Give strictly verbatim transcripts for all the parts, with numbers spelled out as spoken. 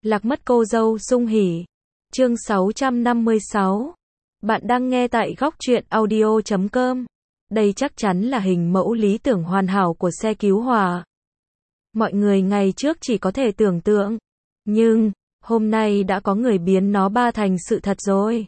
Lạc mất cô dâu sung hỉ. Chương sáu trăm năm mươi sáu. Bạn đang nghe tại góc truyện audio chấm com. Đây chắc chắn là hình mẫu lý tưởng hoàn hảo của xe cứu hỏa. Mọi người ngày trước chỉ có thể tưởng tượng, nhưng hôm nay đã có người biến nó ba thành sự thật rồi.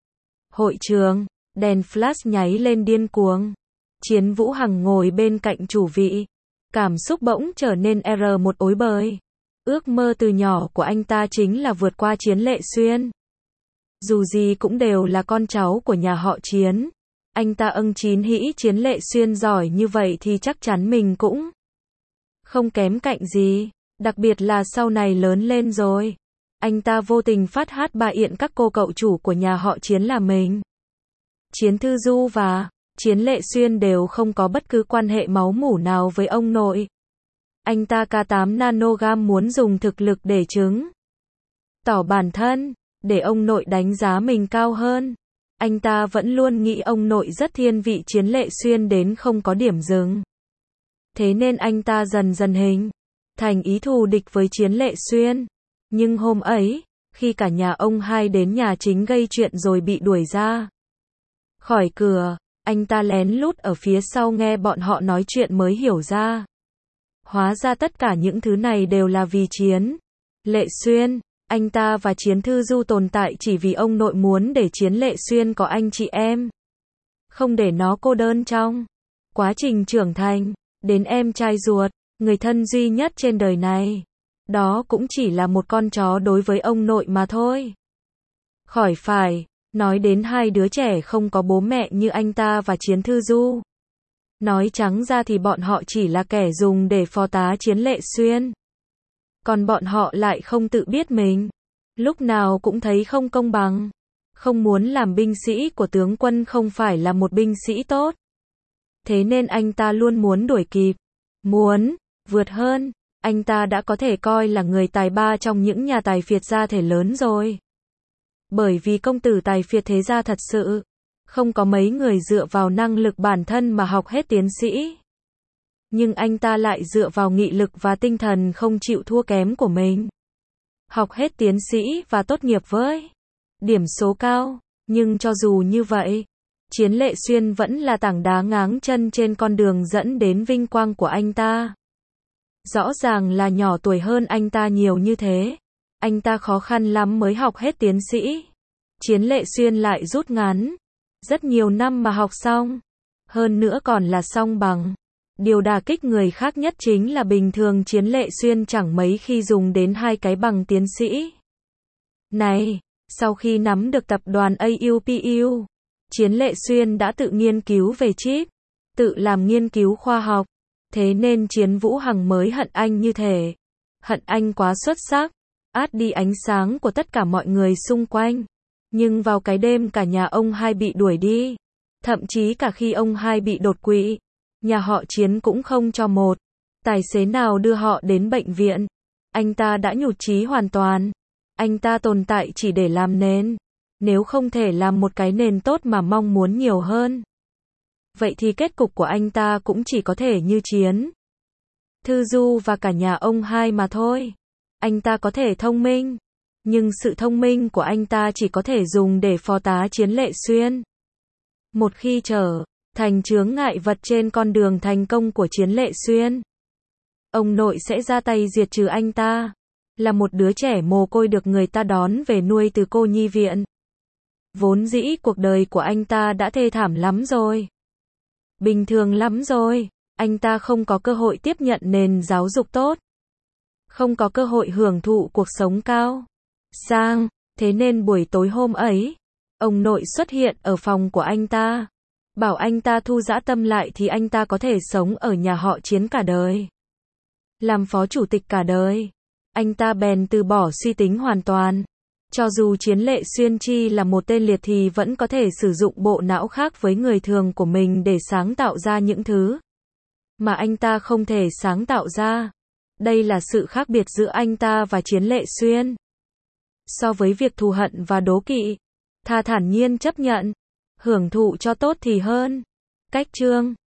Hội trường, đèn flash nháy lên điên cuồng. Chiến Vũ Hằng ngồi bên cạnh chủ vị, cảm xúc bỗng trở nên R một ối bời. Ước mơ từ nhỏ của anh ta chính là vượt qua Chiến Lệ Xuyên. Dù gì cũng đều là con cháu của nhà họ Chiến. Anh ta ưng chín hĩ Chiến Lệ Xuyên giỏi như vậy thì chắc chắn mình cũng không kém cạnh gì. Đặc biệt là sau này lớn lên rồi, anh ta vô tình phát hát bà yện các cô cậu chủ của nhà họ Chiến là mình. Chiến Thư Du và Chiến Lệ Xuyên đều không có bất cứ quan hệ máu mủ nào với ông nội. Anh ta K tám nanogam muốn dùng thực lực để chứng tỏ bản thân, để ông nội đánh giá mình cao hơn. Anh ta vẫn luôn nghĩ ông nội rất thiên vị Chiến Lệ Xuyên đến không có điểm dừng. Thế nên anh ta dần dần hình thành ý thù địch với Chiến Lệ Xuyên. Nhưng hôm ấy, khi cả nhà ông hai đến nhà chính gây chuyện rồi bị đuổi ra khỏi cửa, anh ta lén lút ở phía sau nghe bọn họ nói chuyện mới hiểu ra. Hóa ra tất cả những thứ này đều là vì Chiến Lệ Xuyên. Anh ta và Chiến Thư Du tồn tại chỉ vì ông nội muốn để Chiến Lệ Xuyên có anh chị em, không để nó cô đơn trong quá trình trưởng thành. Đến em trai ruột, người thân duy nhất trên đời này, đó cũng chỉ là một con chó đối với ông nội mà thôi. Khỏi phải nói đến hai đứa trẻ không có bố mẹ như anh ta và Chiến Thư Du. Nói trắng ra thì bọn họ chỉ là kẻ dùng để phò tá Chiến Lệ Xuyên. Còn bọn họ lại không tự biết mình, lúc nào cũng thấy không công bằng. Không muốn làm binh sĩ của tướng quân không phải là một binh sĩ tốt. Thế nên anh ta luôn muốn đuổi kịp, muốn vượt hơn. Anh ta đã có thể coi là người tài ba trong những nhà tài phiệt gia thể lớn rồi. Bởi vì công tử tài phiệt thế gia thật sự không có mấy người dựa vào năng lực bản thân mà học hết tiến sĩ. Nhưng anh ta lại dựa vào nghị lực và tinh thần không chịu thua kém của mình. Học hết tiến sĩ và tốt nghiệp với điểm số cao. Nhưng cho dù như vậy, Chiến Lệ Xuyên vẫn là tảng đá ngáng chân trên con đường dẫn đến vinh quang của anh ta. Rõ ràng là nhỏ tuổi hơn anh ta nhiều như thế. Anh ta khó khăn lắm mới học hết tiến sĩ. Chiến Lệ Xuyên lại rút ngắn rất nhiều năm mà học xong. Hơn nữa còn là song bằng. Điều đả kích người khác nhất chính là bình thường Chiến Lệ Xuyên chẳng mấy khi dùng đến hai cái bằng tiến sĩ này. Sau khi nắm được tập đoàn a u pê u, Chiến Lệ Xuyên đã tự nghiên cứu về chip, tự làm nghiên cứu khoa học. Thế nên Chiến Vũ Hằng mới hận anh như thế. Hận anh quá xuất sắc, át đi ánh sáng của tất cả mọi người xung quanh. Nhưng vào cái đêm cả nhà ông hai bị đuổi đi, thậm chí cả khi ông hai bị đột quỵ, nhà họ Chiến cũng không cho một tài xế nào đưa họ đến bệnh viện. Anh ta đã nhụt chí hoàn toàn. Anh ta tồn tại chỉ để làm nền. Nếu không thể làm một cái nền tốt mà mong muốn nhiều hơn, vậy thì kết cục của anh ta cũng chỉ có thể như Chiến Thư Du và cả nhà ông hai mà thôi. Anh ta có thể thông minh, nhưng sự thông minh của anh ta chỉ có thể dùng để phò tá Chiến Lệ Xuyên. Một khi trở thành chướng ngại vật trên con đường thành công của Chiến Lệ Xuyên, ông nội sẽ ra tay diệt trừ anh ta. Là một đứa trẻ mồ côi được người ta đón về nuôi từ cô nhi viện. Vốn dĩ cuộc đời của anh ta đã thê thảm lắm rồi, bình thường lắm rồi. Anh ta không có cơ hội tiếp nhận nền giáo dục tốt, không có cơ hội hưởng thụ cuộc sống cao sang. Thế nên buổi tối hôm ấy, ông nội xuất hiện ở phòng của anh ta, bảo anh ta thu dã tâm lại thì anh ta có thể sống ở nhà họ Chiến cả đời, làm phó chủ tịch cả đời. Anh ta bèn từ bỏ suy tính hoàn toàn. Cho dù Chiến Lệ Xuyên chi là một tên liệt thì vẫn có thể sử dụng bộ não khác với người thường của mình để sáng tạo ra những thứ mà anh ta không thể sáng tạo ra. Đây là sự khác biệt giữa anh ta và Chiến Lệ Xuyên. So với việc thù hận và đố kỵ, thà thản nhiên chấp nhận, hưởng thụ cho tốt thì hơn. Cách chương